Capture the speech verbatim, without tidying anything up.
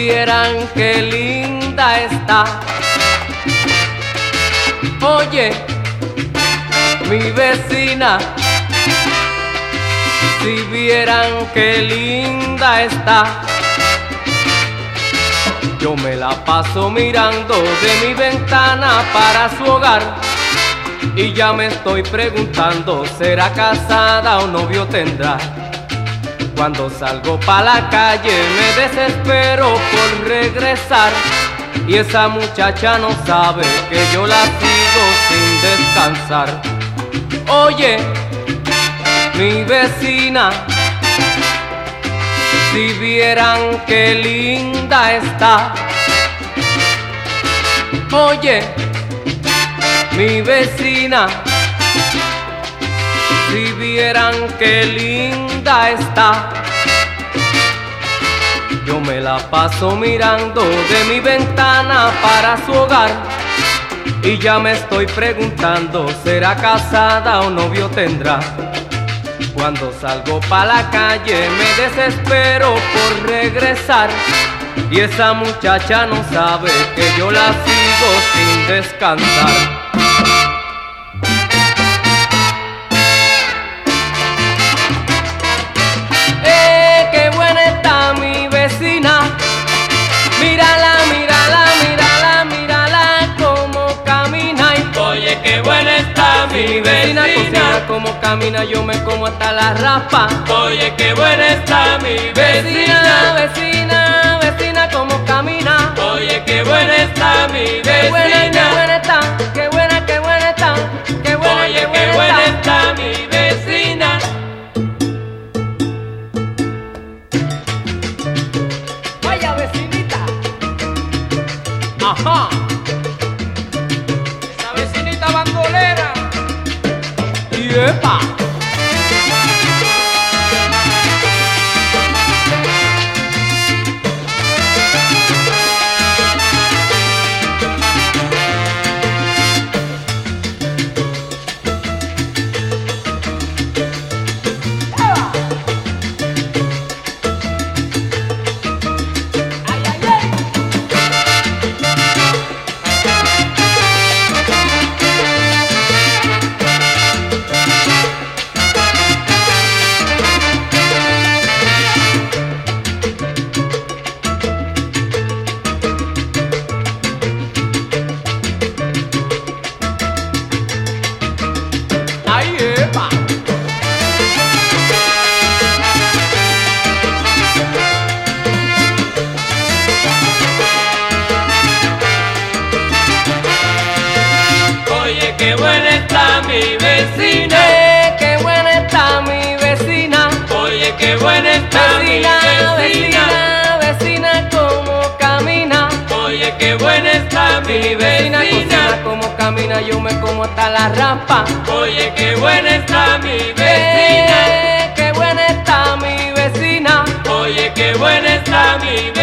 vieran qué linda está. Oye, mi vecina, si vieran qué linda está. Yo me la paso mirando de mi ventana para su hogar y ya me estoy preguntando, ¿será casada o novio tendrá? Cuando salgo pa' la calle me desespero por regresar y esa muchacha no sabe que yo la sigo sin descansar. Oye, mi vecina, si vieran qué linda está. Oye, mi vecina, si vieran qué linda está. Yo me la paso mirando de mi ventana para su hogar y ya me estoy preguntando, ¿será casada o novio tendrá? Cuando salgo pa' la calle me desespero por regresar y esa muchacha no sabe que yo la sigo sin descansar. ¡Eh, qué buena está mi vecina! Mírala, mírala, mírala, mírala cómo camina. Y oye, qué buena está mi vecina, cocina como camina, yo me como hasta la rapa. Oye, qué buena está mi Vecina, vecina, vecina, vecina como camina. oye, qué buena está mi Qué buena, qué vecina, buena está, qué buena, qué buena está, qué buena, oye, qué qué buena buena está. está mi vecina. Vaya vecinita. Ajá. Esa vecinita bandolera. ¡Yepa! ¡Ay, epa! Oye, qué buena está mi vecina, ¡Eh, qué buena está mi vecina! oye, qué buena está mi Vecina, vecina, vecina, vecina como camina. oye, qué buena está mi Mi vecina cocina vecina, como camina, yo me como hasta la rapa. oye, qué buena está mi vecina, Eh, qué buena está mi vecina. oye, qué buena está mi